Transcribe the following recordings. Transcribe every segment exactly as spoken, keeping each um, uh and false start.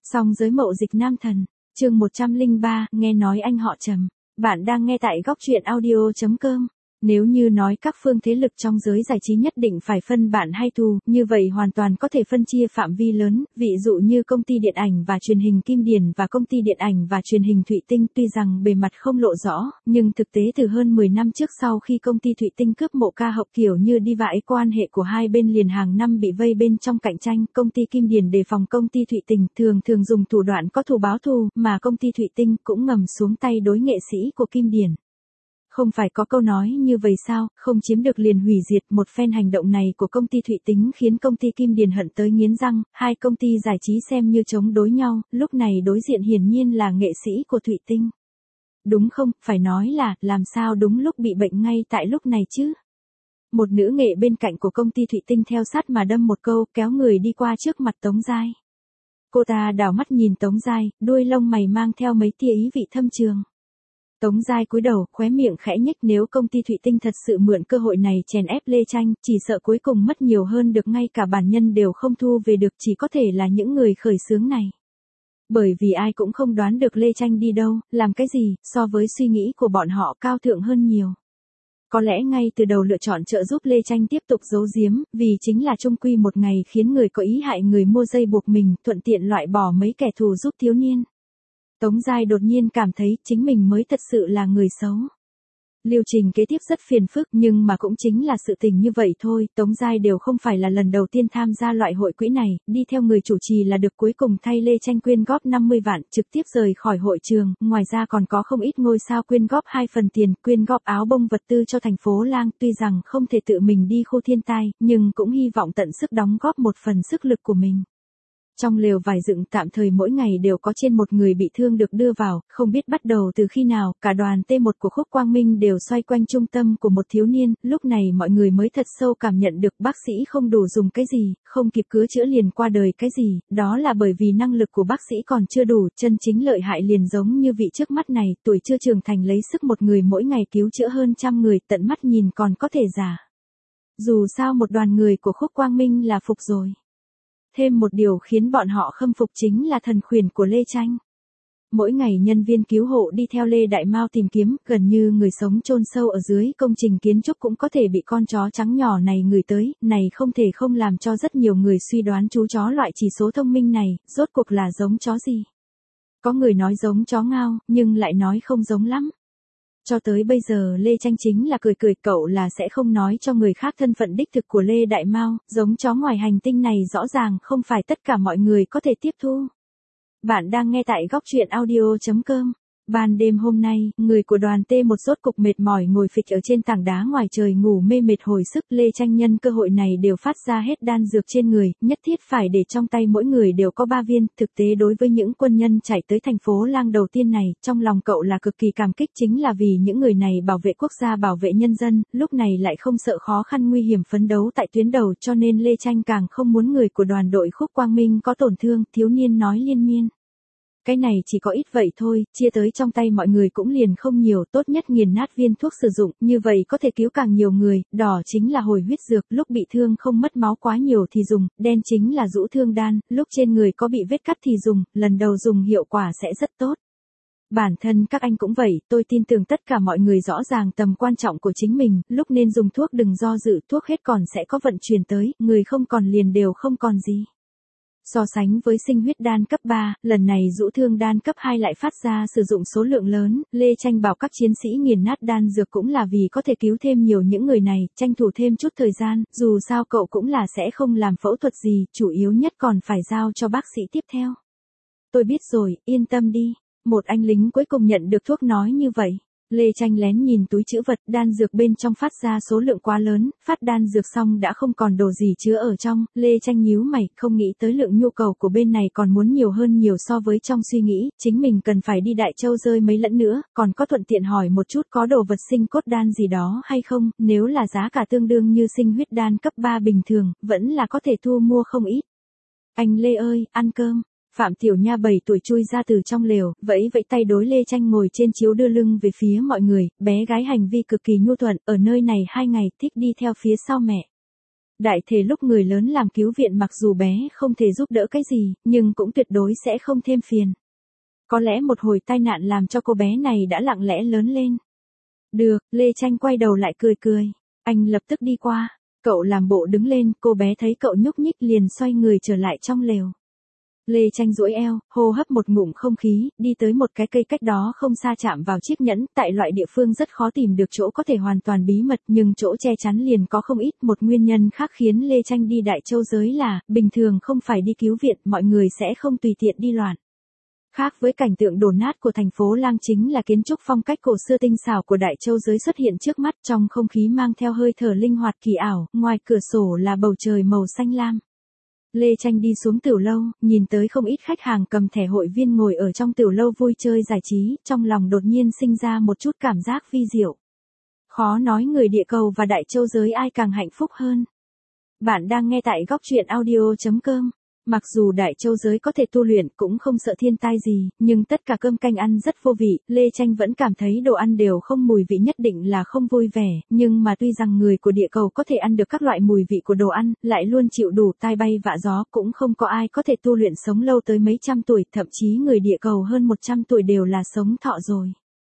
Song giới mậu dịch nam thần, chương một trăm lẻ ba, nghe nói anh họ Trầm. Bạn đang nghe tại góc truyện audio chấm com. Nếu như nói các phương thế lực trong giới giải trí nhất định phải phân bạn hay thù, như vậy hoàn toàn có thể phân chia phạm vi lớn, ví dụ như công ty điện ảnh và truyền hình Kim Điền và công ty điện ảnh và truyền hình Thụy Tinh. Tuy rằng bề mặt không lộ rõ, nhưng thực tế từ hơn mười năm trước sau khi công ty Thụy Tinh cướp mộ ca hậu kiểu như diva ấy, quan hệ của hai bên liền hàng năm bị vây bên trong cạnh tranh. Công ty Kim Điền đề phòng công ty Thụy Tinh, thường thường dùng thủ đoạn có thù báo thù, mà công ty Thụy Tinh cũng ngầm xuống tay đối nghệ sĩ của Kim Điền. Không phải có câu nói như vậy sao, không chiếm được liền hủy diệt. Một phen hành động này của công ty Thụy Tính khiến công ty Kim Điền hận tới nghiến răng, hai công ty giải trí xem như chống đối nhau, lúc này đối diện hiển nhiên là nghệ sĩ của Thụy Tinh. Đúng không, phải nói là, làm sao đúng lúc bị bệnh ngay tại lúc này chứ? Một nữ nghệ bên cạnh của công ty Thụy Tinh theo sát mà đâm một câu, kéo người đi qua trước mặt Tống Giai. Cô ta đảo mắt nhìn Tống Giai, đuôi lông mày mang theo mấy tia ý vị thâm trường. Tống Giai cúi đầu, khóe miệng khẽ nhếch, nếu công ty Thụy Tinh thật sự mượn cơ hội này chèn ép Lê Tranh, chỉ sợ cuối cùng mất nhiều hơn được, ngay cả bản nhân đều không thu về được, chỉ có thể là những người khởi xướng này. Bởi vì ai cũng không đoán được Lê Tranh đi đâu, làm cái gì, so với suy nghĩ của bọn họ cao thượng hơn nhiều. Có lẽ ngay từ đầu lựa chọn trợ giúp Lê Tranh tiếp tục giấu giếm, vì chính là chung quy một ngày khiến người có ý hại người mua dây buộc mình, thuận tiện loại bỏ mấy kẻ thù giúp thiếu niên. Tống Giai đột nhiên cảm thấy chính mình mới thật sự là người xấu. Lưu trình kế tiếp rất phiền phức, nhưng mà cũng chính là sự tình như vậy thôi. Tống Giai đều không phải là lần đầu tiên tham gia loại hội quỹ này, đi theo người chủ trì là được, cuối cùng thay Lê Tranh quyên góp năm mươi vạn, trực tiếp rời khỏi hội trường. Ngoài ra còn có không ít ngôi sao quyên góp hai phần tiền, quyên góp áo bông vật tư cho thành phố Lang. Tuy rằng không thể tự mình đi khu thiên tai, nhưng cũng hy vọng tận sức đóng góp một phần sức lực của mình. Trong lều vải dựng tạm thời mỗi ngày đều có trên một người bị thương được đưa vào, không biết bắt đầu từ khi nào, cả đoàn T một của Khúc Quang Minh đều xoay quanh trung tâm của một thiếu niên, lúc này mọi người mới thật sâu cảm nhận được bác sĩ không đủ dùng cái gì, không kịp cứu chữa liền qua đời cái gì, đó là bởi vì năng lực của bác sĩ còn chưa đủ, chân chính lợi hại liền giống như vị trước mắt này, tuổi chưa trưởng thành lấy sức một người mỗi ngày cứu chữa hơn trăm người, tận mắt nhìn còn có thể giả. Dù sao một đoàn người của Khúc Quang Minh là phục rồi. Thêm một điều khiến bọn họ khâm phục chính là thần khuyển của Lê Tranh. Mỗi ngày nhân viên cứu hộ đi theo Lê Đại Mao tìm kiếm, gần như người sống chôn sâu ở dưới công trình kiến trúc cũng có thể bị con chó trắng nhỏ này ngửi tới, này không thể không làm cho rất nhiều người suy đoán chú chó loại chỉ số thông minh này, rốt cuộc là giống chó gì. Có người nói giống chó ngao, nhưng lại nói không giống lắm. Cho tới bây giờ Lê Tranh chính là cười cười, cậu là sẽ không nói cho người khác thân phận đích thực của Lê Đại Mao, giống chó ngoài hành tinh này rõ ràng không phải tất cả mọi người có thể tiếp thu. Bạn đang nghe tại góc truyện audio chấm com. Ban đêm hôm nay, người của đoàn T một rốt cục mệt mỏi ngồi phịch ở trên tảng đá ngoài trời ngủ mê mệt hồi sức. Lê Tranh nhân cơ hội này đều phát ra hết đan dược trên người, nhất thiết phải để trong tay mỗi người đều có ba viên. Thực tế đối với những quân nhân chạy tới thành phố Lang đầu tiên này, trong lòng cậu là cực kỳ cảm kích, chính là vì những người này bảo vệ quốc gia, bảo vệ nhân dân, lúc này lại không sợ khó khăn nguy hiểm phấn đấu tại tuyến đầu, cho nên Lê Tranh càng không muốn người của đoàn đội Khúc Quang Minh có tổn thương. Thiếu niên nói liên miên. Cái này chỉ có ít vậy thôi, chia tới trong tay mọi người cũng liền không nhiều, tốt nhất nghiền nát viên thuốc sử dụng, như vậy có thể cứu càng nhiều người, đỏ chính là hồi huyết dược, lúc bị thương không mất máu quá nhiều thì dùng, đen chính là rũ thương đan, lúc trên người có bị vết cắt thì dùng, lần đầu dùng hiệu quả sẽ rất tốt. Bản thân các anh cũng vậy, tôi tin tưởng tất cả mọi người rõ ràng tầm quan trọng của chính mình, lúc nên dùng thuốc đừng do dự, thuốc hết còn sẽ có vận chuyển tới, người không còn liền đều không còn gì. So sánh với sinh huyết đan cấp ba, lần này rũ thương đan cấp hai lại phát ra sử dụng số lượng lớn, Lê Tranh bảo các chiến sĩ nghiền nát đan dược cũng là vì có thể cứu thêm nhiều những người này, tranh thủ thêm chút thời gian, dù sao cậu cũng là sẽ không làm phẫu thuật gì, chủ yếu nhất còn phải giao cho bác sĩ tiếp theo. Tôi biết rồi, yên tâm đi. Một anh lính cuối cùng nhận được thuốc nói như vậy. Lê Tranh lén nhìn túi trữ vật, đan dược bên trong phát ra số lượng quá lớn, phát đan dược xong đã không còn đồ gì chứa ở trong, Lê Tranh nhíu mày, không nghĩ tới lượng nhu cầu của bên này còn muốn nhiều hơn nhiều so với trong suy nghĩ, chính mình cần phải đi Đại Châu rơi mấy lẫn nữa, còn có thuận tiện hỏi một chút có đồ vật sinh cốt đan gì đó hay không, nếu là giá cả tương đương như sinh huyết đan cấp ba bình thường, vẫn là có thể thu mua không ít. Anh Lê ơi, ăn cơm. Phạm Tiểu Nha bảy tuổi chui ra từ trong lều, vẫy vẫy tay đối Lê Tranh ngồi trên chiếu đưa lưng về phía mọi người, bé gái hành vi cực kỳ nhu thuận, ở nơi này hai ngày thích đi theo phía sau mẹ. Đại thể lúc người lớn làm cứu viện mặc dù bé không thể giúp đỡ cái gì, nhưng cũng tuyệt đối sẽ không thêm phiền. Có lẽ một hồi tai nạn làm cho cô bé này đã lặng lẽ lớn lên. Được, Lê Tranh quay đầu lại cười cười. Anh lập tức đi qua. Cậu làm bộ đứng lên, cô bé thấy cậu nhúc nhích liền xoay người trở lại trong lều. Lê Tranh duỗi eo, hô hấp một ngụm không khí, đi tới một cái cây cách đó không xa chạm vào chiếc nhẫn. Tại loại địa phương rất khó tìm được chỗ có thể hoàn toàn bí mật, nhưng chỗ che chắn liền có không ít. Một nguyên nhân khác khiến Lê Tranh đi Đại Châu giới là, bình thường không phải đi cứu viện, mọi người sẽ không tùy tiện đi loạn. Khác với cảnh tượng đổ nát của thành phố Lang chính là kiến trúc phong cách cổ xưa tinh xảo của Đại Châu giới xuất hiện trước mắt, trong không khí mang theo hơi thở linh hoạt kỳ ảo, ngoài cửa sổ là bầu trời màu xanh lam. Lê Tranh đi xuống tiểu lâu, nhìn tới không ít khách hàng cầm thẻ hội viên ngồi ở trong tiểu lâu vui chơi giải trí, trong lòng đột nhiên sinh ra một chút cảm giác vi diệu. Khó nói người địa cầu và Đại Châu giới ai càng hạnh phúc hơn. Bạn đang nghe tại góc truyện audio chấm com. Mặc dù Đại Châu giới có thể tu luyện cũng không sợ thiên tai gì, nhưng tất cả cơm canh ăn rất vô vị, Lê Tranh vẫn cảm thấy đồ ăn đều không mùi vị nhất định là không vui vẻ, nhưng mà tuy rằng người của địa cầu có thể ăn được các loại mùi vị của đồ ăn, lại luôn chịu đủ tai bay vạ gió, cũng không có ai có thể tu luyện sống lâu tới mấy trăm tuổi, thậm chí người địa cầu hơn một trăm tuổi đều là sống thọ rồi.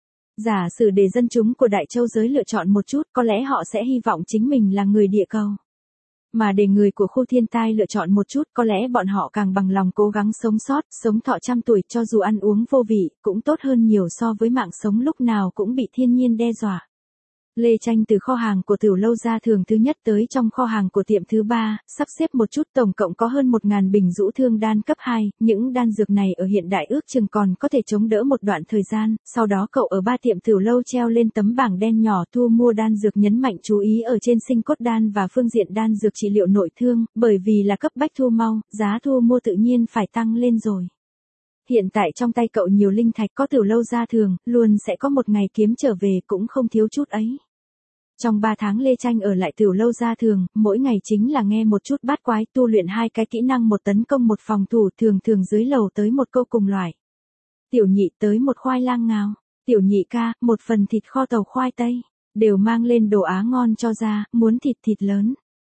Giả sử để dân chúng của Đại Châu giới lựa chọn một chút, có lẽ họ sẽ hy vọng chính mình là người địa cầu. Mà để người của khu thiên tai lựa chọn một chút, có lẽ bọn họ càng bằng lòng cố gắng sống sót, sống thọ trăm tuổi cho dù ăn uống vô vị, cũng tốt hơn nhiều so với mạng sống lúc nào cũng bị thiên nhiên đe dọa. Lê Tranh từ kho hàng của tiểu lâu ra thường thứ nhất tới trong kho hàng của tiệm thứ ba, sắp xếp một chút tổng cộng có hơn một nghìn bình rũ thương đan cấp hai, những đan dược này ở hiện đại ước chừng còn có thể chống đỡ một đoạn thời gian, sau đó cậu ở ba tiệm tiểu lâu treo lên tấm bảng đen nhỏ thu mua đan dược nhấn mạnh chú ý ở trên sinh cốt đan và phương diện đan dược trị liệu nội thương, bởi vì là cấp bách thu mau, giá thu mua tự nhiên phải tăng lên rồi. Hiện tại trong tay cậu nhiều linh thạch có tiểu lâu ra thường, luôn sẽ có một ngày kiếm trở về cũng không thiếu chút ấy. Trong ba tháng Lê Tranh ở lại tiểu lâu ra thường, mỗi ngày chính là nghe một chút bát quái, tu luyện hai cái kỹ năng, một tấn công một phòng thủ, thường thường dưới lầu tới một câu cùng loại. Tiểu nhị tới một khoai lang ngào, tiểu nhị ca, một phần thịt kho tàu khoai tây, đều mang lên đồ á ngon cho ra, muốn thịt thịt lớn.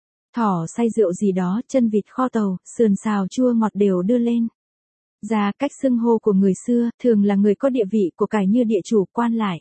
Thỏ xay rượu gì đó, chân vịt kho tàu, sườn xào chua ngọt đều đưa lên. Ra cách xưng hô của người xưa, thường là người có địa vị của cải như địa chủ quan lại.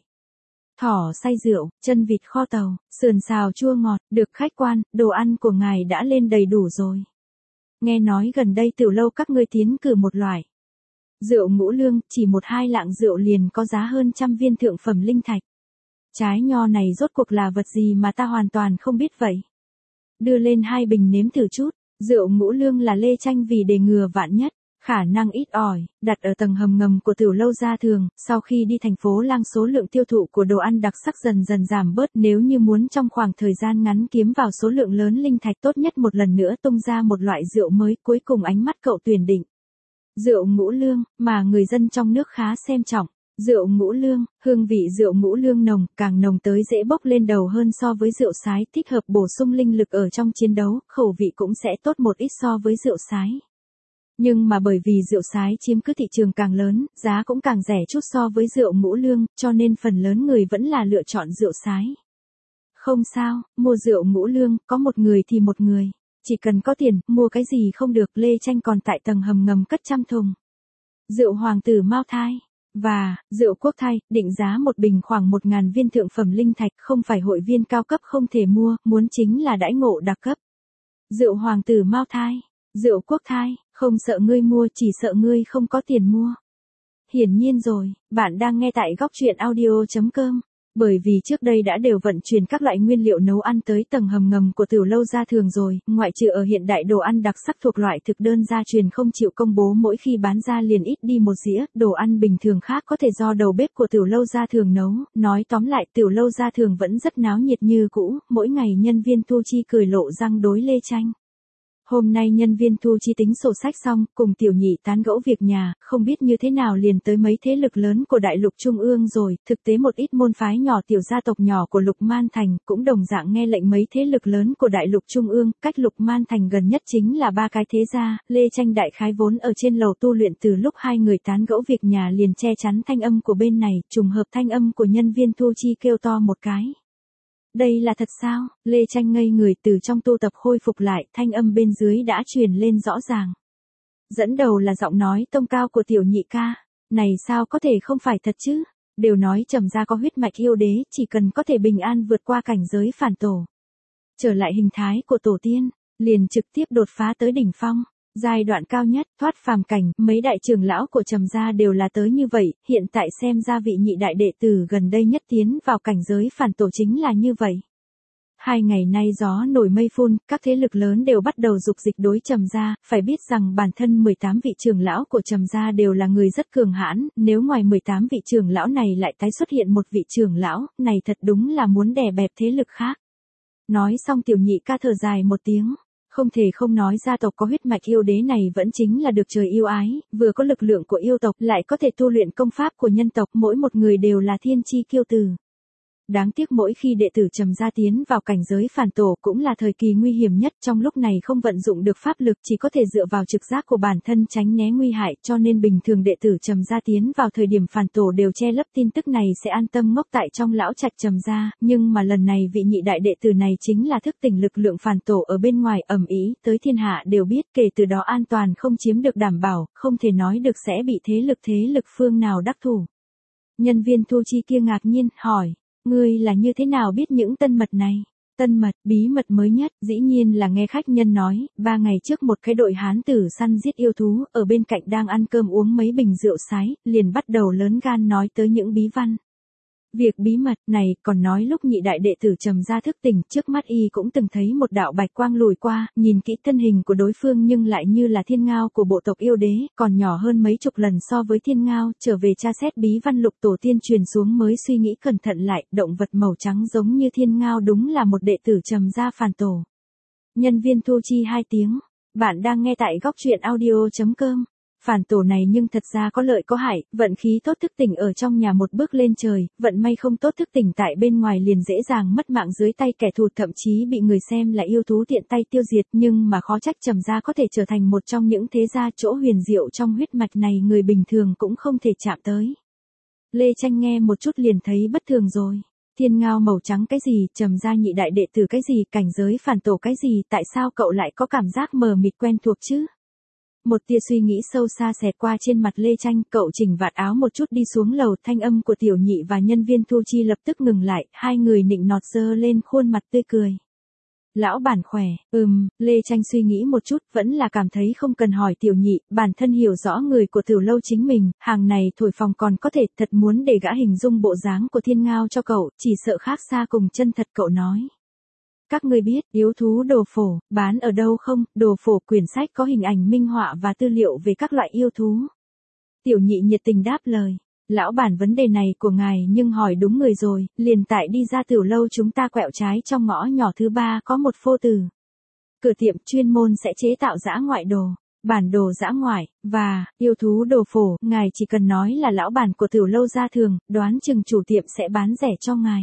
Thỏ xay rượu, chân vịt kho tàu, sườn xào chua ngọt, được khách quan, đồ ăn của ngài đã lên đầy đủ rồi. Nghe nói gần đây tiểu lâu các ngươi tiến cử một loại rượu ngũ lương, chỉ một hai lạng rượu liền có giá hơn trăm viên thượng phẩm linh thạch. Trái nho này rốt cuộc là vật gì mà ta hoàn toàn không biết vậy. Đưa lên hai bình nếm thử chút, rượu ngũ lương là Lê Tranh vì để ngừa vạn nhất. Khả năng ít ỏi, đặt ở tầng hầm ngầm của tiểu lâu ra thường, sau khi đi thành phố Lang số lượng tiêu thụ của đồ ăn đặc sắc dần dần giảm bớt, nếu như muốn trong khoảng thời gian ngắn kiếm vào số lượng lớn linh thạch tốt nhất một lần nữa tung ra một loại rượu mới, cuối cùng ánh mắt cậu tuyển định. Rượu ngũ lương, mà người dân trong nước khá xem trọng. Rượu ngũ lương, hương vị rượu ngũ lương nồng, càng nồng tới dễ bốc lên đầu hơn so với rượu sái, thích hợp bổ sung linh lực ở trong chiến đấu, khẩu vị cũng sẽ tốt một ít so với rượu sái. Nhưng mà bởi vì rượu sái chiếm cứ thị trường càng lớn, giá cũng càng rẻ chút so với rượu ngũ lương, cho nên phần lớn người vẫn là lựa chọn rượu sái. Không sao, mua rượu ngũ lương, có một người thì một người. Chỉ cần có tiền, mua cái gì không được. Lê Tranh còn tại tầng hầm ngầm cất trăm thùng rượu hoàng tử Mao Thai và rượu quốc thai, định giá một bình khoảng một nghìn viên thượng phẩm linh thạch, không phải hội viên cao cấp không thể mua, muốn chính là đãi ngộ đặc cấp. Rượu hoàng tử Mao Thai, rượu quốc thai, không sợ ngươi mua, chỉ sợ ngươi không có tiền mua. Hiển nhiên rồi, bạn đang nghe tại góc truyện audio chấm com. Bởi vì trước đây đã đều vận chuyển các loại nguyên liệu nấu ăn tới tầng hầm ngầm của tiểu lâu gia thường rồi, ngoại trừ ở hiện đại đồ ăn đặc sắc thuộc loại thực đơn gia truyền không chịu công bố mỗi khi bán ra liền ít đi một dĩa, đồ ăn bình thường khác có thể do đầu bếp của tiểu lâu gia thường nấu, nói tóm lại tiểu lâu gia thường vẫn rất náo nhiệt như cũ, mỗi ngày nhân viên thu chi cười lộ răng đối Lê Tranh. Hôm nay nhân viên thu chi tính sổ sách xong, cùng tiểu nhị tán gẫu việc nhà, không biết như thế nào liền tới mấy thế lực lớn của đại lục trung ương rồi, thực tế một ít môn phái nhỏ tiểu gia tộc nhỏ của Lục Man Thành, cũng đồng dạng nghe lệnh mấy thế lực lớn của đại lục trung ương, cách Lục Man Thành gần nhất chính là ba cái thế gia, Lê Tranh đại khái vốn ở trên lầu tu luyện từ lúc hai người tán gẫu việc nhà liền che chắn thanh âm của bên này, trùng hợp thanh âm của nhân viên thu chi kêu to một cái. Đây là thật sao? Lê Tranh ngây người, từ trong tu tập khôi phục lại, thanh âm bên dưới đã truyền lên rõ ràng. Dẫn đầu là giọng nói tông cao của tiểu nhị ca. Này sao có thể không phải thật chứ? Đều nói Trầm gia có huyết mạch yêu đế, chỉ cần có thể bình an vượt qua cảnh giới phản tổ, trở lại hình thái của tổ tiên, liền trực tiếp đột phá tới đỉnh phong. Giai đoạn cao nhất, thoát phàm cảnh, mấy đại trưởng lão của Trầm gia đều là tới như vậy, hiện tại xem ra vị nhị đại đệ tử gần đây nhất tiến vào cảnh giới phản tổ chính là như vậy. Hai ngày nay gió nổi mây phun, các thế lực lớn đều bắt đầu dục dịch đối Trầm gia, phải biết rằng bản thân mười tám vị trưởng lão của Trầm gia đều là người rất cường hãn, nếu ngoài mười tám vị trưởng lão này lại tái xuất hiện một vị trưởng lão, này thật đúng là muốn đè bẹp thế lực khác. Nói xong tiểu nhị ca thở dài một tiếng. Không thể không nói gia tộc có huyết mạch yêu đế này vẫn chính là được trời yêu ái, vừa có lực lượng của yêu tộc lại có thể tu luyện công pháp của nhân tộc, mỗi một người đều là thiên chi kiêu tử. Đáng tiếc mỗi khi đệ tử Trầm gia tiến vào cảnh giới phản tổ cũng là thời kỳ nguy hiểm nhất, trong lúc này không vận dụng được pháp lực, chỉ có thể dựa vào trực giác của bản thân tránh né nguy hại, cho nên bình thường đệ tử Trầm gia tiến vào thời điểm phản tổ đều che lấp tin tức này sẽ an tâm ngốc tại trong lão trạch Trầm gia, nhưng mà lần này vị nhị đại đệ tử này chính là thức tỉnh lực lượng phản tổ ở bên ngoài ầm ĩ, tới thiên hạ đều biết, kể từ đó an toàn không chiếm được đảm bảo, không thể nói được sẽ bị thế lực thế lực phương nào đắc thủ. Nhân viên thu chi kia ngạc nhiên hỏi. Ngươi là như thế nào biết những tân mật này? Tân mật, bí mật mới nhất, dĩ nhiên là nghe khách nhân nói, ba ngày trước một cái đội hán tử săn giết yêu thú, ở bên cạnh đang ăn cơm uống mấy bình rượu sái, liền bắt đầu lớn gan nói tới những bí văn. Việc bí mật này, còn nói lúc nhị đại đệ tử Trầm gia thức tỉnh, trước mắt y cũng từng thấy một đạo bạch quang lùi qua, nhìn kỹ thân hình của đối phương nhưng lại như là thiên ngao của bộ tộc yêu đế, còn nhỏ hơn mấy chục lần so với thiên ngao, trở về tra xét bí văn lục tổ tiên truyền xuống mới suy nghĩ cẩn thận lại, động vật màu trắng giống như thiên ngao đúng là một đệ tử Trầm gia phản tổ. Nhân viên thu chi hai tiếng, bạn đang nghe tại góc truyện audio chấm com. Phản tổ này nhưng thật ra có lợi có hại, vận khí tốt thức tỉnh ở trong nhà một bước lên trời, vận may không tốt thức tỉnh tại bên ngoài liền dễ dàng mất mạng dưới tay kẻ thù, thậm chí bị người xem là yêu thú tiện tay tiêu diệt, nhưng mà khó trách Trầm gia có thể trở thành một trong những thế gia chỗ huyền diệu trong huyết mạch này người bình thường cũng không thể chạm tới. Lê Tranh nghe một chút liền thấy bất thường rồi. Thiên ngao màu trắng cái gì, Trầm gia nhị đại đệ tử cái gì, cảnh giới phản tổ cái gì, tại sao cậu lại có cảm giác mờ mịt quen thuộc chứ? Một tia suy nghĩ sâu xa xẹt qua trên mặt Lê Tranh, cậu chỉnh vạt áo một chút đi xuống lầu, thanh âm của tiểu nhị và nhân viên thu chi lập tức ngừng lại, hai người nịnh nọt giơ lên khuôn mặt tươi cười. Lão bản khỏe, ừm, Lê Tranh suy nghĩ một chút, vẫn là cảm thấy không cần hỏi tiểu nhị, bản thân hiểu rõ người của Tiểu lâu chính mình, hàng này thổi phòng còn có thể, thật muốn để gã hình dung bộ dáng của thiên ngao cho cậu, chỉ sợ khác xa cùng chân thật, cậu nói. Các ngươi biết, yêu thú đồ phổ, bán ở đâu không? Đồ phổ quyển sách có hình ảnh minh họa và tư liệu về các loại yêu thú. Tiểu nhị nhiệt tình đáp lời. Lão bản, vấn đề này của ngài nhưng hỏi đúng người rồi, liền tại đi ra Tiểu lâu chúng ta quẹo trái trong ngõ nhỏ thứ ba có một phô từ. Cửa tiệm chuyên môn sẽ chế tạo dã ngoại đồ, bản đồ dã ngoại, và, yêu thú đồ phổ, ngài chỉ cần nói là lão bản của Tiểu lâu gia thường, đoán chừng chủ tiệm sẽ bán rẻ cho ngài.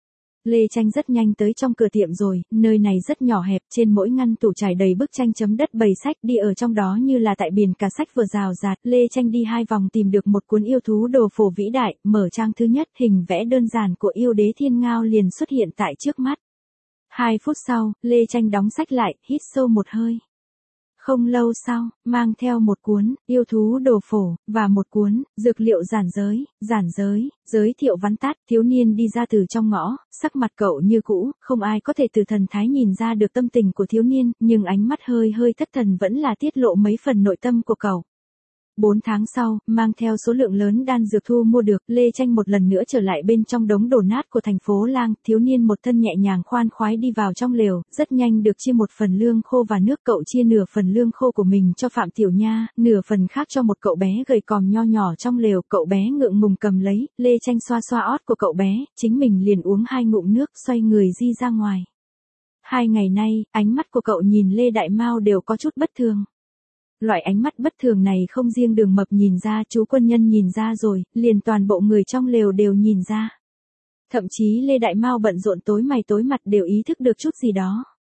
Lê Tranh rất nhanh tới trong cửa tiệm rồi, nơi này rất nhỏ hẹp, trên mỗi ngăn tủ trải đầy bức tranh chấm đất bày sách, đi ở trong đó như là tại biển cả sách vừa rào rạt. Lê Tranh đi hai vòng tìm được một cuốn yêu thú đồ phổ vĩ đại, mở trang thứ nhất, hình vẽ đơn giản của yêu đế thiên ngao liền xuất hiện tại trước mắt. Hai phút sau, Lê Tranh đóng sách lại, hít sâu một hơi. Không lâu sau, mang theo một cuốn, yêu thú đồ phổ, và một cuốn, dược liệu giản giới, giản giới, giới thiệu vắn tắt, thiếu niên đi ra từ trong ngõ, sắc mặt cậu như cũ, không ai có thể từ thần thái nhìn ra được tâm tình của thiếu niên, nhưng ánh mắt hơi hơi thất thần vẫn là tiết lộ mấy phần nội tâm của cậu. Bốn tháng sau, mang theo số lượng lớn đan dược thu mua được, Lê Tranh một lần nữa trở lại bên trong đống đổ nát của thành phố Lang, thiếu niên một thân nhẹ nhàng khoan khoái đi vào trong lều, rất nhanh được chia một phần lương khô và nước, cậu chia nửa phần lương khô của mình cho Phạm Tiểu Nha, nửa phần khác cho một cậu bé gầy còm nho nhỏ trong lều, cậu bé ngượng ngùng cầm lấy, Lê Tranh xoa xoa ót của cậu bé, chính mình liền uống hai ngụm nước, xoay người di ra ngoài. Hai ngày nay, ánh mắt của cậu nhìn Lê Đại Mao đều có chút bất thường. Loại ánh mắt bất thường này không riêng Đường Mập nhìn ra, chú quân nhân nhìn ra rồi, liền toàn bộ người trong lều đều nhìn ra. Thậm chí Lê Đại Mao bận rộn tối mày tối mặt đều ý thức được chút gì đó.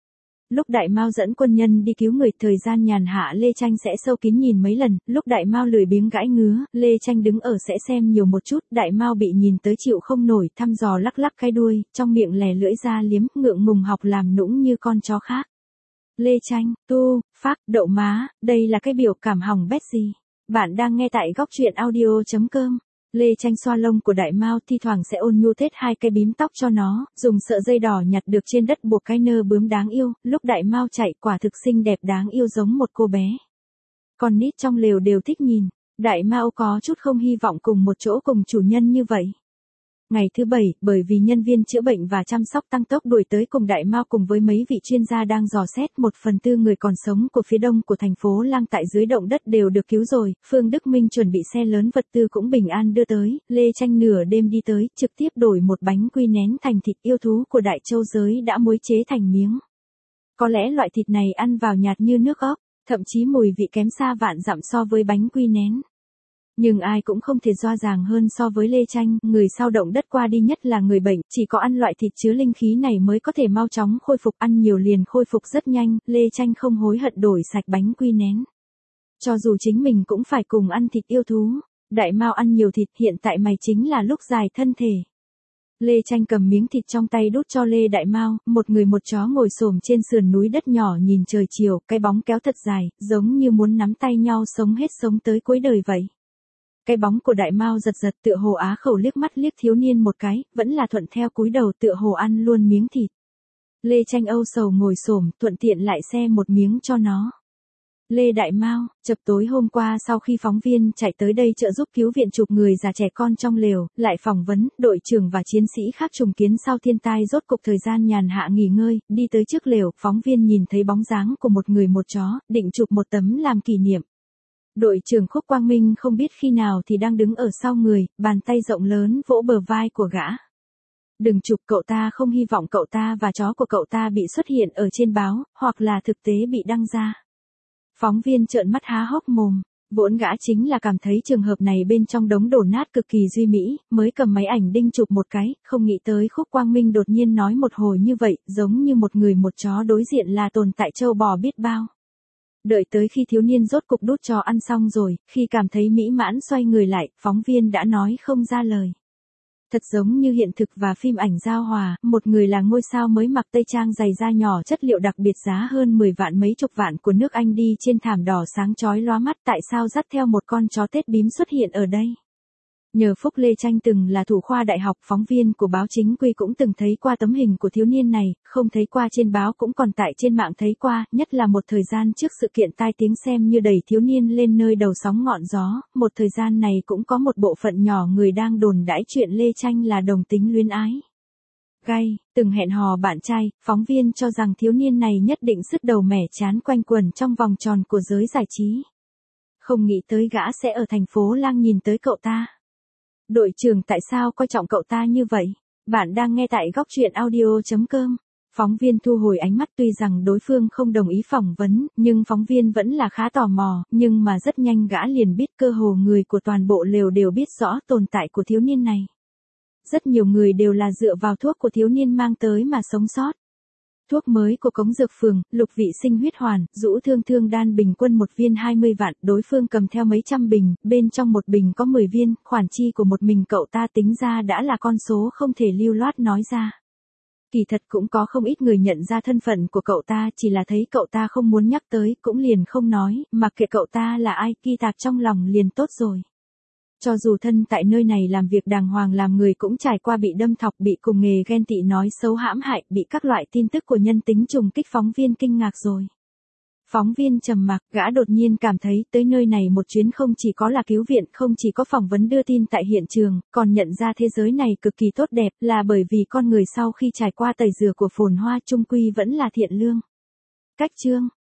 Lúc Đại Mao dẫn quân nhân đi cứu người, thời gian nhàn hạ Lê Tranh sẽ sâu kín nhìn mấy lần, lúc Đại Mao lười biếng gãi ngứa, Lê Tranh đứng ở sẽ xem nhiều một chút, Đại Mao bị nhìn tới chịu không nổi, thăm dò lắc lắc cái đuôi, trong miệng lè lưỡi ra liếm, ngượng ngùng học làm nũng như con chó khác. Lê Tranh, tu, phác, đậu má, đây là cái biểu cảm hỏng bét gì? Bạn đang nghe tại góc truyện audio.com. Lê Tranh xoa lông của Đại Mao, thi thoảng sẽ ôn nhu thết hai cái bím tóc cho nó, dùng sợi dây đỏ nhặt được trên đất buộc cái nơ bướm đáng yêu, lúc Đại Mao chạy quả thực xinh đẹp đáng yêu giống một cô bé. Con nít trong lều đều thích nhìn, Đại Mao có chút không hy vọng cùng một chỗ cùng chủ nhân như vậy. Ngày thứ bảy, bởi vì nhân viên chữa bệnh và chăm sóc tăng tốc đuổi tới cùng Đại Mao cùng với mấy vị chuyên gia đang dò xét, một phần tư người còn sống của phía đông của thành phố Lang tại dưới động đất đều được cứu rồi, Phương Đức Minh chuẩn bị xe lớn vật tư cũng bình an đưa tới, Lê Tranh nửa đêm đi tới, trực tiếp đổi một bánh quy nén thành thịt yêu thú của Đại Châu giới đã muối chế thành miếng. Có lẽ loại thịt này ăn vào nhạt như nước ốc, thậm chí mùi vị kém xa vạn dặm so với bánh quy nén. Nhưng ai cũng không thể rõ ràng hơn so với Lê Tranh, người sau động đất qua đi nhất là người bệnh, chỉ có ăn loại thịt chứa linh khí này mới có thể mau chóng khôi phục, ăn nhiều liền khôi phục rất nhanh, Lê Tranh không hối hận đổi sạch bánh quy nén. Cho dù chính mình cũng phải cùng ăn thịt yêu thú, Đại Mao ăn nhiều thịt, hiện tại mày chính là lúc dài thân thể. Lê Tranh cầm miếng thịt trong tay đút cho Lê Đại Mao, một người một chó ngồi xổm trên sườn núi đất nhỏ nhìn trời chiều, cái bóng kéo thật dài, giống như muốn nắm tay nhau sống hết sống tới cuối đời vậy. Cái bóng của Đại Mao giật giật tựa hồ á khẩu liếc mắt liếc thiếu niên một cái, vẫn là thuận theo cúi đầu tựa hồ ăn luôn miếng thịt. Lê Tranh âu sầu ngồi xổm, thuận tiện lại xe một miếng cho nó. Lê Đại Mao, chập tối hôm qua sau khi phóng viên chạy tới đây trợ giúp cứu viện chụp người già trẻ con trong lều, lại phỏng vấn, đội trưởng và chiến sĩ khác trùng kiến sau thiên tai rốt cục thời gian nhàn hạ nghỉ ngơi, đi tới trước lều, phóng viên nhìn thấy bóng dáng của một người một chó, định chụp một tấm làm kỷ niệm. Đội trưởng Khúc Quang Minh không biết khi nào thì đang đứng ở sau người, bàn tay rộng lớn vỗ bờ vai của gã. Đừng chụp, cậu ta không hy vọng cậu ta và chó của cậu ta bị xuất hiện ở trên báo, hoặc là thực tế bị đăng ra. Phóng viên trợn mắt há hốc mồm, vốn gã chính là cảm thấy trường hợp này bên trong đống đổ nát cực kỳ duy mỹ, mới cầm máy ảnh đinh chụp một cái, không nghĩ tới Khúc Quang Minh đột nhiên nói một hồi như vậy, giống như một người một chó đối diện là tồn tại trâu bò biết bao. Đợi tới khi thiếu niên rốt cục đút cho ăn xong rồi, khi cảm thấy mỹ mãn xoay người lại, phóng viên đã nói không ra lời. Thật giống như hiện thực và phim ảnh giao hòa, một người là ngôi sao mới mặc tây trang giày da nhỏ chất liệu đặc biệt giá hơn mười vạn mấy chục vạn của nước Anh đi trên thảm đỏ sáng chói lóa mắt, tại sao dắt theo một con chó Tết bím xuất hiện ở đây. Nhờ phúc Lê Tranh từng là thủ khoa đại học, phóng viên của báo Chính Quy cũng từng thấy qua tấm hình của thiếu niên này, không thấy qua trên báo cũng còn tại trên mạng thấy qua, nhất là một thời gian trước sự kiện tai tiếng xem như đẩy thiếu niên lên nơi đầu sóng ngọn gió, một thời gian này cũng có một bộ phận nhỏ người đang đồn đãi chuyện Lê Tranh là đồng tính luyến ái. Gay, từng hẹn hò bạn trai, phóng viên cho rằng thiếu niên này nhất định sứt đầu mẻ chán quanh quẩn trong vòng tròn của giới giải trí. Không nghĩ tới gã sẽ ở thành phố Lang nhìn tới cậu ta. Đội trưởng tại sao coi trọng cậu ta như vậy? Bạn đang nghe tại góc truyện audio.com. Phóng viên thu hồi ánh mắt, tuy rằng đối phương không đồng ý phỏng vấn, nhưng phóng viên vẫn là khá tò mò, nhưng mà rất nhanh gã liền biết, cơ hồ người của toàn bộ lều đều biết rõ tồn tại của thiếu niên này. Rất nhiều người đều là dựa vào thuốc của thiếu niên mang tới mà sống sót. Thuốc mới của Cống Dược Phường, lục vị sinh huyết hoàn, rũ thương thương đan bình quân một viên hai mươi vạn, đối phương cầm theo mấy trăm bình, bên trong một bình có mười viên, khoản chi của một mình cậu ta tính ra đã là con số không thể lưu loát nói ra. Kỳ thật cũng có không ít người nhận ra thân phận của cậu ta, chỉ là thấy cậu ta không muốn nhắc tới, cũng liền không nói, mặc kệ cậu ta là ai, ghi tạc trong lòng liền tốt rồi. Cho dù thân tại nơi này làm việc đàng hoàng làm người cũng trải qua bị đâm thọc, bị cùng nghề ghen tị nói xấu hãm hại, bị các loại tin tức của nhân tính trùng kích, phóng viên kinh ngạc rồi. Phóng viên trầm mặc, gã đột nhiên cảm thấy tới nơi này một chuyến không chỉ có là cứu viện, không chỉ có phỏng vấn đưa tin tại hiện trường, còn nhận ra thế giới này cực kỳ tốt đẹp, là bởi vì con người sau khi trải qua tẩy rửa của phồn hoa chung quy vẫn là thiện lương. Cách chương